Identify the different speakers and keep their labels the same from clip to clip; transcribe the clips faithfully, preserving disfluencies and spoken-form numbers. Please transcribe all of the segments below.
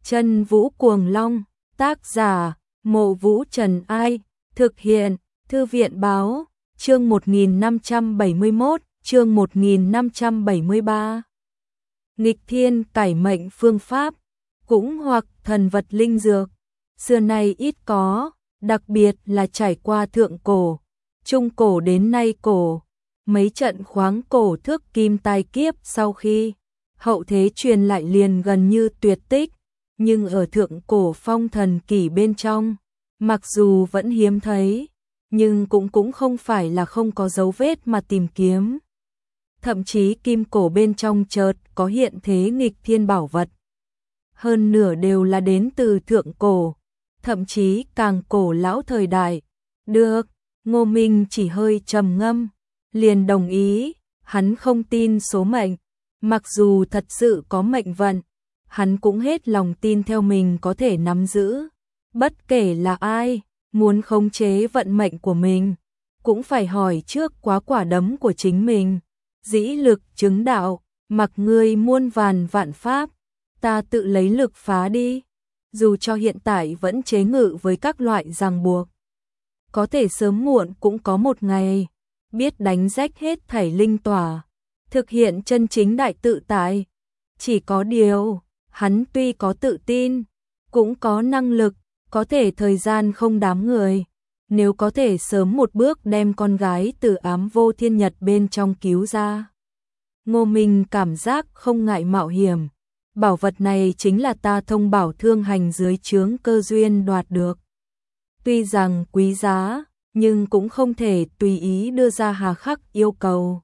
Speaker 1: Chân Vũ Cuồng Long, tác giả, Mộ Vũ Trần Ai, thực hiện, Thư viện Báo, chương một nghìn năm trăm bảy mươi mốt, chương một nghìn năm trăm bảy mươi ba. Nghịch thiên cải mệnh phương pháp, cũng hoặc thần vật linh dược, xưa nay ít có, đặc biệt là trải qua thượng cổ, trung cổ đến nay cổ, mấy trận khoáng cổ thước kim tai kiếp sau khi hậu thế truyền lại liền gần như tuyệt tích, nhưng ở thượng cổ phong thần kỷ bên trong, mặc dù vẫn hiếm thấy, nhưng cũng cũng không phải là không có dấu vết mà tìm kiếm. Thậm chí kim cổ bên trong chợt có hiện thế nghịch thiên bảo vật. Hơn nửa đều là đến từ thượng cổ, thậm chí càng cổ lão thời đại. Được, Ngô Minh chỉ hơi trầm ngâm, liền đồng ý, hắn không tin số mệnh, mặc dù thật sự có mệnh vận, hắn cũng hết lòng tin theo mình có thể nắm giữ. Bất kể là ai, muốn khống chế vận mệnh của mình, cũng phải hỏi trước quá quả đấm của chính mình. Dĩ lực chứng đạo, mặc ngươi muôn vàn vạn pháp, ta tự lấy lực phá đi. Dù cho hiện tại vẫn chế ngự với các loại ràng buộc, có thể sớm muộn cũng có một ngày, biết đánh rách hết thảy linh tỏa, thực hiện chân chính đại tự tại. Chỉ có điều, hắn tuy có tự tin, cũng có năng lực, có thể thời gian không đám người. Nếu có thể sớm một bước đem con gái từ ám vô thiên nhật bên trong cứu ra, Ngô Minh cảm giác không ngại mạo hiểm. Bảo vật này chính là ta thông bảo thương hành dưới trướng cơ duyên đoạt được. Tuy rằng quý giá, nhưng cũng không thể tùy ý đưa ra hà khắc yêu cầu,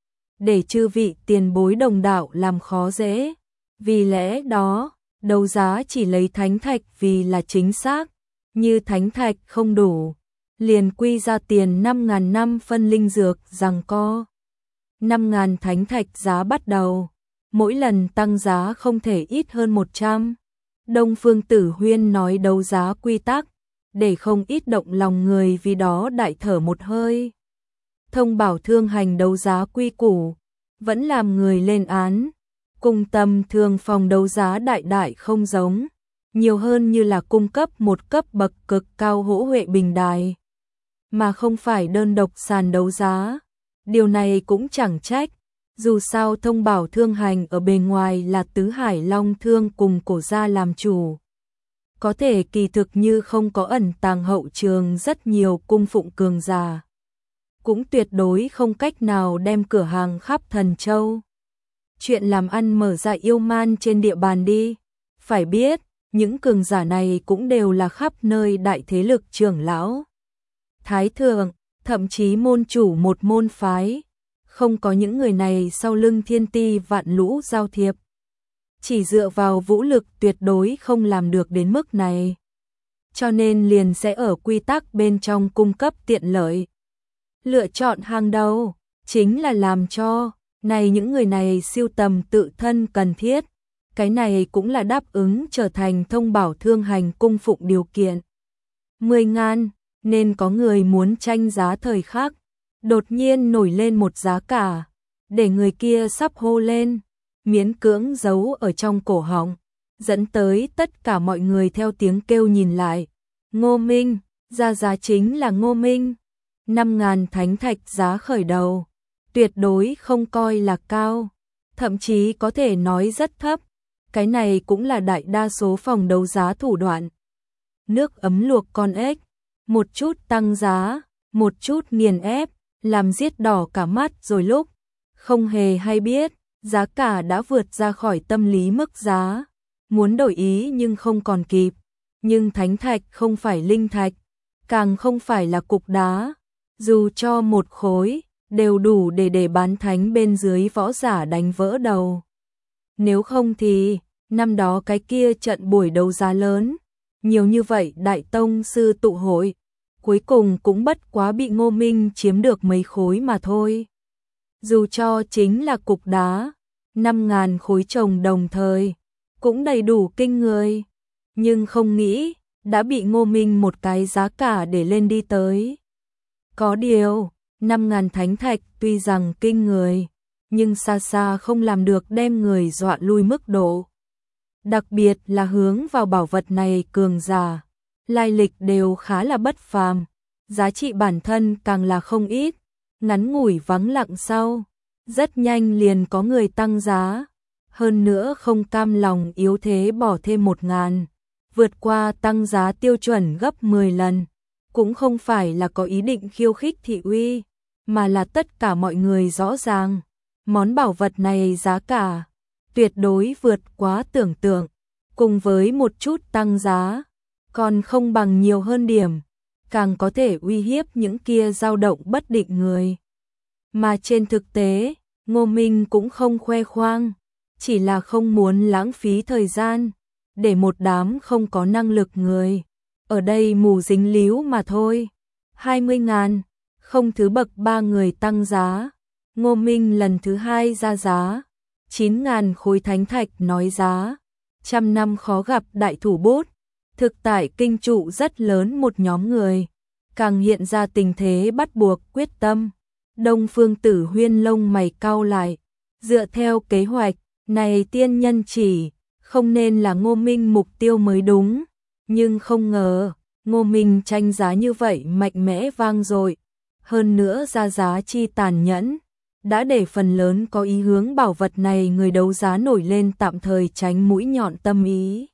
Speaker 1: để chư vị tiền bối đồng đạo làm khó dễ. Vì lẽ đó, đấu giá chỉ lấy thánh thạch vì là chính xác, như thánh thạch không đủ, liền quy ra tiền năm ngàn năm phân linh dược giằng co. năm ngàn thánh thạch giá bắt đầu, mỗi lần tăng giá không thể ít hơn một trăm. Đông Phương Tử Huyên nói đấu giá quy tắc, để không ít động lòng người vì đó đại thở một hơi. Thông bảo thương hành đấu giá quy củ, vẫn làm người lên án, cùng tầm thường phòng đấu giá đại đại không giống, nhiều hơn như là cung cấp một cấp bậc cực cao hỗ huệ bình đài, mà không phải đơn độc sàn đấu giá. Điều này cũng chẳng trách, dù sao thông bảo thương hành ở bề ngoài là tứ hải long thương cùng cổ gia làm chủ. Có thể kỳ thực như không có ẩn tàng hậu trường rất nhiều cung phụng cường giả, cũng tuyệt đối không cách nào đem cửa hàng khắp Thần Châu. Chuyện làm ăn mở ra yêu man trên địa bàn đi. Phải biết, những cường giả này cũng đều là khắp nơi đại thế lực trưởng lão, thái thượng, thậm chí môn chủ một môn phái. Không có những người này sau lưng thiên ti vạn lũ giao thiệp, chỉ dựa vào vũ lực tuyệt đối không làm được đến mức này. Cho nên liền sẽ ở quy tắc bên trong cung cấp tiện lợi. Lựa chọn hàng đầu, chính là làm cho này những người này siêu tầm tự thân cần thiết. Cái này cũng là đáp ứng trở thành thông bảo thương hành cung phụng điều kiện. Mười ngàn, nên có người muốn tranh giá thời khắc, đột nhiên nổi lên một giá cả, để người kia sắp hô lên, miễn cưỡng giấu ở trong cổ họng, dẫn tới tất cả mọi người theo tiếng kêu nhìn lại. Ngô Minh, ra giá chính là Ngô Minh. Năm ngàn thánh thạch giá khởi đầu, tuyệt đối không coi là cao, thậm chí có thể nói rất thấp. Cái này cũng là đại đa số phòng đấu giá thủ đoạn. Nước ấm luộc con ếch, một chút tăng giá, một chút nghiền ép, làm giết đỏ cả mắt rồi lúc không hề hay biết, giá cả đã vượt ra khỏi tâm lý mức giá, muốn đổi ý nhưng không còn kịp. Nhưng thánh thạch không phải linh thạch, càng không phải là cục đá, dù cho một khối đều đủ để để bán thánh bên dưới võ giả đánh vỡ đầu. Nếu không thì năm đó cái kia trận buổi đấu giá lớn, nhiều như vậy đại tông sư tụ hội, cuối cùng cũng bất quá bị Ngô Minh chiếm được mấy khối mà thôi. Dù cho chính là cục đá, năm ngàn khối chồng đồng thời, cũng đầy đủ kinh người. Nhưng không nghĩ, đã bị Ngô Minh một cái giá cả để lên đi tới. Có điều, năm ngàn thánh thạch tuy rằng kinh người, nhưng xa xa không làm được đem người dọa lui mức độ. Đặc biệt là hướng vào bảo vật này cường giả, lai lịch đều khá là bất phàm, giá trị bản thân càng là không ít. Ngắn ngủi vắng lặng sau, rất nhanh liền có người tăng giá, hơn nữa không cam lòng yếu thế bỏ thêm một ngàn, vượt qua tăng giá tiêu chuẩn gấp mười lần. Cũng không phải là có ý định khiêu khích thị uy, mà là tất cả mọi người rõ ràng, món bảo vật này giá cả tuyệt đối vượt quá tưởng tượng, cùng với một chút tăng giá, còn không bằng nhiều hơn điểm, càng có thể uy hiếp những kia dao động bất định người. Mà trên thực tế, Ngô Minh cũng không khoe khoang, chỉ là không muốn lãng phí thời gian, để một đám không có năng lực người ở đây mù dính líu mà thôi. hai mươi ngàn, không thứ bậc ba người tăng giá, Ngô Minh lần thứ hai ra giá, chín ngàn khối thánh thạch nói giá, trăm năm khó gặp đại thủ bút, thực tại kinh trụ rất lớn một nhóm người, càng hiện ra tình thế bắt buộc quyết tâm. Đông Phương Tử Huyên lông mày cau lại, dựa theo kế hoạch, này tiên nhân chỉ, không nên là Ngô Minh mục tiêu mới đúng, nhưng không ngờ, Ngô Minh tranh giá như vậy mạnh mẽ vang dội, hơn nữa ra giá chi tàn nhẫn, đã để phần lớn có ý hướng bảo vật này người đấu giá nổi lên tạm thời tránh mũi nhọn tâm ý.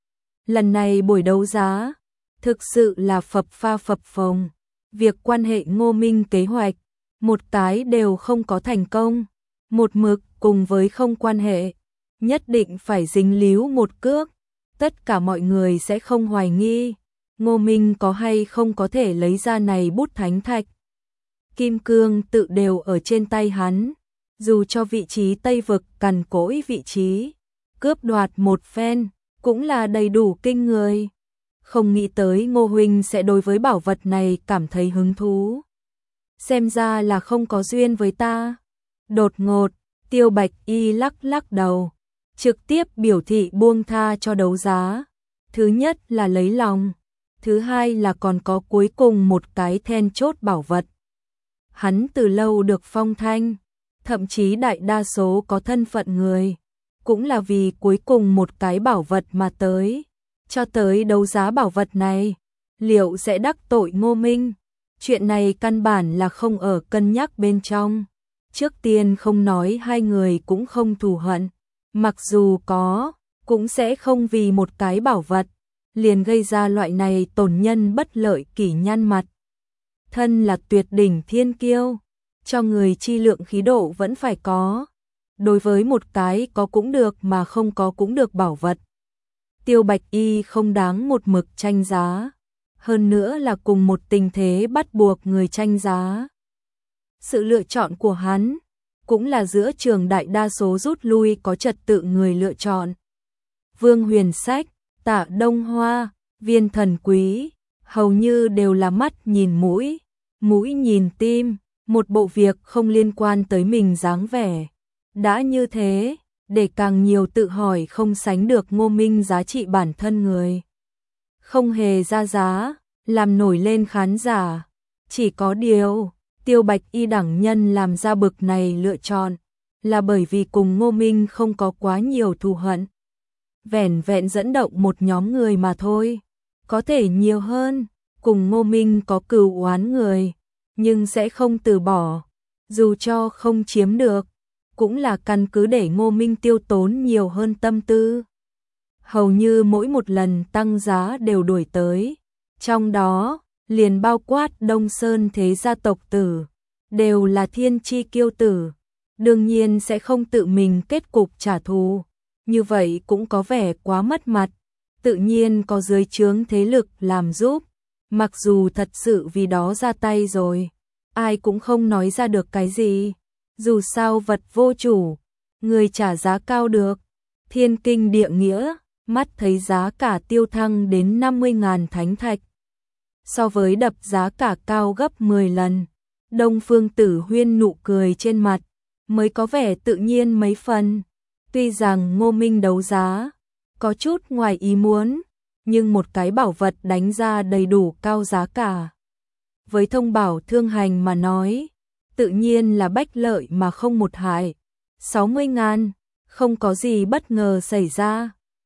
Speaker 1: Lần này buổi đấu giá, thực sự là phập pha phập phồng, việc quan hệ Ngô Minh kế hoạch, một cái đều không có thành công, một mực cùng với không quan hệ, nhất định phải dính líu một cước, tất cả mọi người sẽ không hoài nghi, Ngô Minh có hay không có thể lấy ra này bút thánh thạch. Kim cương tự đều ở trên tay hắn, dù cho vị trí Tây Vực cằn cỗi vị trí, cướp đoạt một phen, cũng là đầy đủ kinh người. Không nghĩ tới Ngô Huynh sẽ đối với bảo vật này cảm thấy hứng thú. Xem ra là không có duyên với ta. Đột ngột, Tiêu Bạch Y lắc lắc đầu, trực tiếp biểu thị buông tha cho đấu giá. Thứ nhất là lấy lòng, thứ hai là còn có cuối cùng một cái then chốt bảo vật. Hắn từ lâu được phong thanh, thậm chí đại đa số có thân phận người, cũng là vì cuối cùng một cái bảo vật mà tới. Cho tới đấu giá bảo vật này, liệu sẽ đắc tội Ngô Minh? Chuyện này căn bản là không ở cân nhắc bên trong. Trước tiên không nói hai người cũng không thù hận, mặc dù có, cũng sẽ không vì một cái bảo vật, liền gây ra loại này tổn nhân bất lợi kỷ nhăn mặt. Thân là tuyệt đỉnh thiên kiêu, cho người chi lượng khí độ vẫn phải có. Đối với một cái có cũng được mà không có cũng được bảo vật, Tiêu Bạch Y không đáng một mực tranh giá, hơn nữa là cùng một tình thế bắt buộc người tranh giá. Sự lựa chọn của hắn cũng là giữa trường đại đa số rút lui có trật tự người lựa chọn. Vương Huyền Sách, Tạ Đông Hoa, Viên Thần Quý, hầu như đều là mắt nhìn mũi, mũi nhìn tim, một bộ việc không liên quan tới mình dáng vẻ. Đã như thế, để càng nhiều tự hỏi không sánh được Ngô Minh giá trị bản thân người. Không hề ra giá, làm nổi lên khán giả. Chỉ có điều, Tiêu Bạch Y đẳng nhân làm ra bực này lựa chọn, là bởi vì cùng Ngô Minh không có quá nhiều thù hận. Vẻn vẹn dẫn động một nhóm người mà thôi, có thể nhiều hơn, cùng Ngô Minh có cừu oán người, nhưng sẽ không từ bỏ, dù cho không chiếm được, cũng là căn cứ để Ngô Minh tiêu tốn nhiều hơn tâm tư. Hầu như mỗi một lần tăng giá đều đuổi tới, trong đó, liền bao quát Đông Sơn thế gia tộc tử, đều là thiên chi kiêu tử, đương nhiên sẽ không tự mình kết cục trả thù, như vậy cũng có vẻ quá mất mặt, tự nhiên có dưới trướng thế lực làm giúp, mặc dù thật sự vì đó ra tay rồi, ai cũng không nói ra được cái gì, dù sao vật vô chủ, người trả giá cao được, thiên kinh địa nghĩa, mắt thấy giá cả tiêu thăng đến năm mươi ngàn thánh thạch. So với đập giá cả cao gấp mười lần, Đông Phương Tử Huyên nụ cười trên mặt, mới có vẻ tự nhiên mấy phần. Tuy rằng Ngô Minh đấu giá, có chút ngoài ý muốn, nhưng một cái bảo vật đánh ra đầy đủ cao giá cả. Với thông bảo thương hành mà nói, tự nhiên là bách lợi mà không một hại. sáu mươi ngàn, không có gì bất ngờ xảy ra.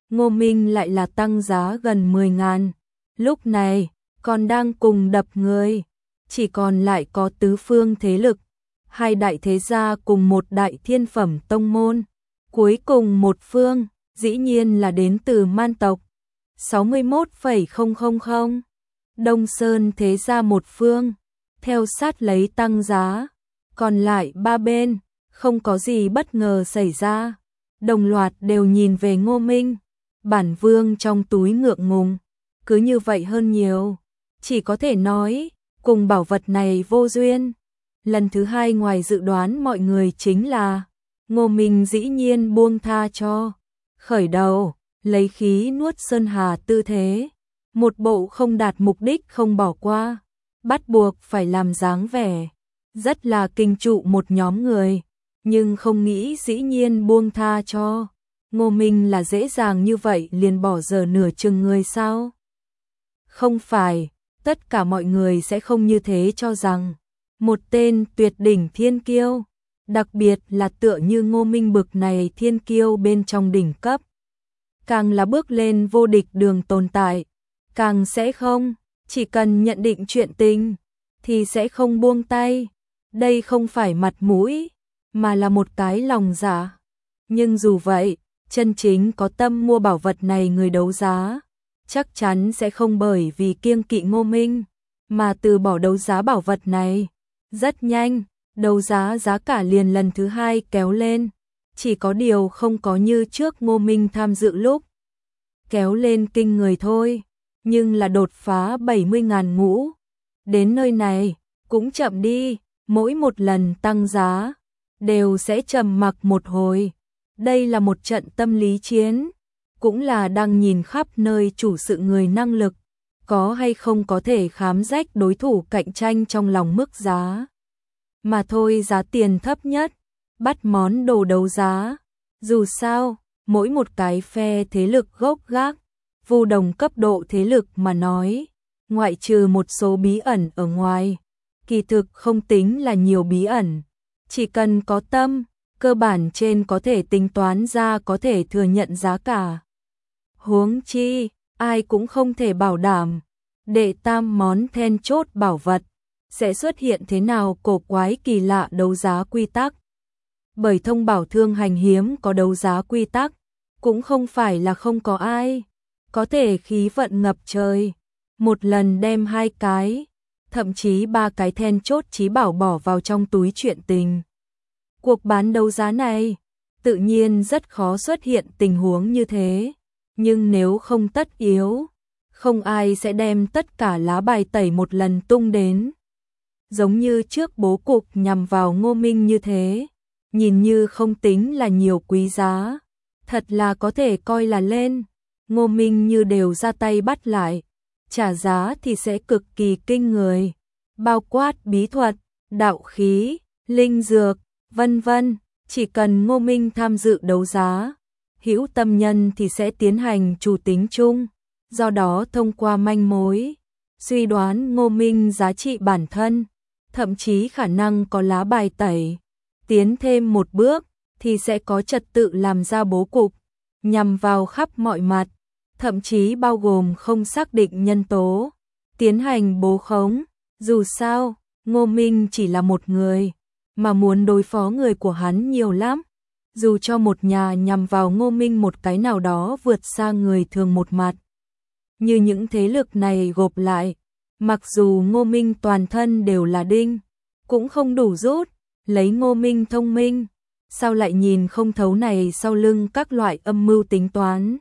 Speaker 1: Ngô Minh lại là tăng giá gần mười ngàn. Lúc này, còn đang cùng đập người, chỉ còn lại có tứ phương thế lực, hai đại thế gia cùng một đại thiên phẩm tông môn. Cuối cùng một phương, dĩ nhiên là đến từ Man tộc. sáu mươi mốt phẩy không không không. Đông Sơn thế gia một phương, theo sát lấy tăng giá. Còn lại ba bên, không có gì bất ngờ xảy ra. Đồng loạt đều nhìn về Ngô Minh. Bản vương trong túi ngượng ngùng, cứ như vậy hơn nhiều. Chỉ có thể nói, cùng bảo vật này vô duyên. Lần thứ hai ngoài dự đoán mọi người chính là Ngô Minh dĩ nhiên buông tha cho. Khởi đầu, lấy khí nuốt sơn hà tư thế. Một bộ không đạt mục đích không bỏ qua. Bắt buộc phải làm dáng vẻ. Rất là kinh trụ một nhóm người. Nhưng không nghĩ dĩ nhiên buông tha cho. Ngô Minh là dễ dàng như vậy liền bỏ giờ nửa chừng người sao? Không phải, tất cả mọi người sẽ không như thế cho rằng. Một tên tuyệt đỉnh thiên kiêu, đặc biệt là tựa như Ngô Minh bực này thiên kiêu bên trong đỉnh cấp. Càng là bước lên vô địch đường tồn tại, càng sẽ không, chỉ cần nhận định chuyện tình, thì sẽ không buông tay. Đây không phải mặt mũi, mà là một cái lòng dạ. Nhưng dù vậy, chân chính có tâm mua bảo vật này người đấu giá, chắc chắn sẽ không bởi vì kiêng kỵ Ngô Minh, mà từ bỏ đấu giá bảo vật này. Rất nhanh, đấu giá giá cả liền lần thứ hai kéo lên, chỉ có điều không có như trước Ngô Minh tham dự lúc. Kéo lên kinh người thôi, nhưng là đột phá bảy mươi ngàn ngũ. Đến nơi này, cũng chậm đi, mỗi một lần tăng giá, đều sẽ trầm mặc một hồi. Đây là một trận tâm lý chiến, cũng là đang nhìn khắp nơi chủ sự người năng lực, có hay không có thể khám rách đối thủ cạnh tranh trong lòng mức giá. Mà thôi giá tiền thấp nhất, bắt món đồ đấu giá. Dù sao, mỗi một cái phe thế lực gốc gác, vô đồng cấp độ thế lực mà nói, ngoại trừ một số bí ẩn ở ngoài, kỳ thực không tính là nhiều bí ẩn. Chỉ cần có tâm, cơ bản trên có thể tính toán ra có thể thừa nhận giá cả. Huống chi, ai cũng không thể bảo đảm, đệ tam món then chốt bảo vật, sẽ xuất hiện thế nào cổ quái kỳ lạ đấu giá quy tắc. Bởi thông bảo thương hành hiếm có đấu giá quy tắc, cũng không phải là không có ai, có thể khí vận ngập trời, một lần đem hai cái, thậm chí ba cái then chốt chí bảo bỏ vào trong túi chuyện tình. Cuộc bán đấu giá này, tự nhiên rất khó xuất hiện tình huống như thế, nhưng nếu không tất yếu, không ai sẽ đem tất cả lá bài tẩy một lần tung đến. Giống như trước bố cục nhằm vào Ngô Minh như thế, nhìn như không tính là nhiều quý giá, thật là có thể coi là lên. Ngô Minh như đều ra tay bắt lại, trả giá thì sẽ cực kỳ kinh người, bao quát bí thuật, đạo khí, linh dược, vân vân. Chỉ cần Ngô Minh tham dự đấu giá, hữu tâm nhân thì sẽ tiến hành chủ tính chung, do đó thông qua manh mối, suy đoán Ngô Minh giá trị bản thân, thậm chí khả năng có lá bài tẩy. Tiến thêm một bước thì sẽ có trật tự làm ra bố cục, nhằm vào khắp mọi mặt, thậm chí bao gồm không xác định nhân tố, tiến hành bố khống. Dù sao, Ngô Minh chỉ là một người, mà muốn đối phó người của hắn nhiều lắm. Dù cho một nhà nhằm vào Ngô Minh một cái nào đó vượt xa người thường một mặt. Như những thế lực này gộp lại, mặc dù Ngô Minh toàn thân đều là đinh, cũng không đủ rút, lấy Ngô Minh thông minh, sao lại nhìn không thấu này sau lưng các loại âm mưu tính toán.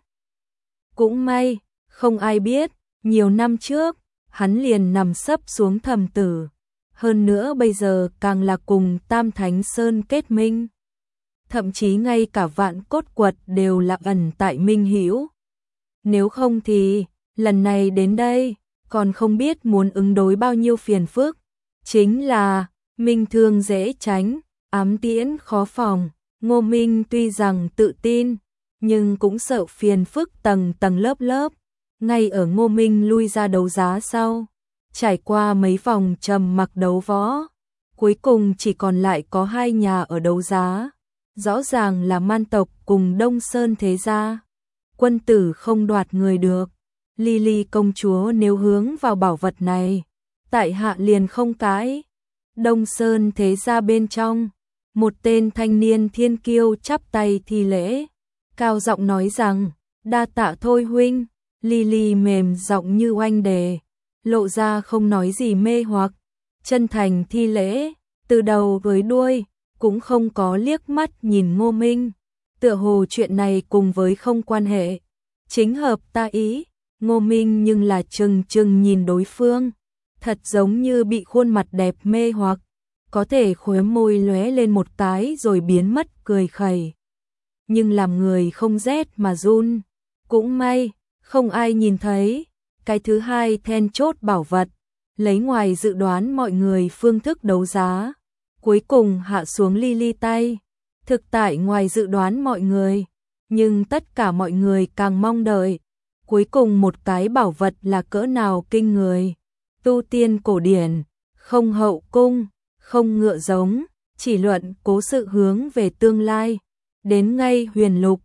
Speaker 1: Cũng may, không ai biết, nhiều năm trước, hắn liền nằm sấp xuống thầm tử. Hơn nữa bây giờ càng là cùng Tam Thánh Sơn kết minh. Thậm chí ngay cả vạn cốt quật đều là ẩn tại Minh Hữu. Nếu không thì, lần này đến đây, còn không biết muốn ứng đối bao nhiêu phiền phức. Chính là, minh thương dễ tránh, ám tiễn khó phòng. Ngô Minh tuy rằng tự tin, nhưng cũng sợ phiền phức tầng tầng lớp lớp. Ngay ở Ngô Minh lui ra đấu giá sau, trải qua mấy vòng trầm mặc đấu võ, cuối cùng chỉ còn lại có hai nhà ở đấu giá. Rõ ràng là Man tộc cùng Đông Sơn thế gia. quân tử không đoạt người được. Lily công chúa nếu hướng vào bảo vật này, tại hạ liền không cãi. Đông Sơn thế ra bên trong, một tên thanh niên thiên kiêu chắp tay thi lễ, cao giọng nói rằng, đa tạ thôi huynh. Lily mềm giọng như oanh đề, lộ ra không nói gì mê hoặc, chân thành thi lễ, từ đầu tới đuôi, cũng không có liếc mắt nhìn Ngô Minh, tựa hồ chuyện này cùng với không quan hệ, chính hợp ta ý. Ngô Minh nhưng là chừng chừng nhìn đối phương, thật giống như bị khuôn mặt đẹp mê hoặc, có thể khóe môi lóe lên một cái rồi biến mất cười khẩy. Nhưng làm người không rét mà run, cũng may, không ai nhìn thấy. Cái thứ hai then chốt bảo vật, lấy ngoài dự đoán mọi người phương thức đấu giá, cuối cùng hạ xuống Lily tay, thực tại ngoài dự đoán mọi người, nhưng tất cả mọi người càng mong đợi. Cuối cùng một cái bảo vật là cỡ nào kinh người, tu tiên cổ điển, không hậu cung, không ngựa giống, chỉ luận cố sự hướng về tương lai, đến ngay huyền lục,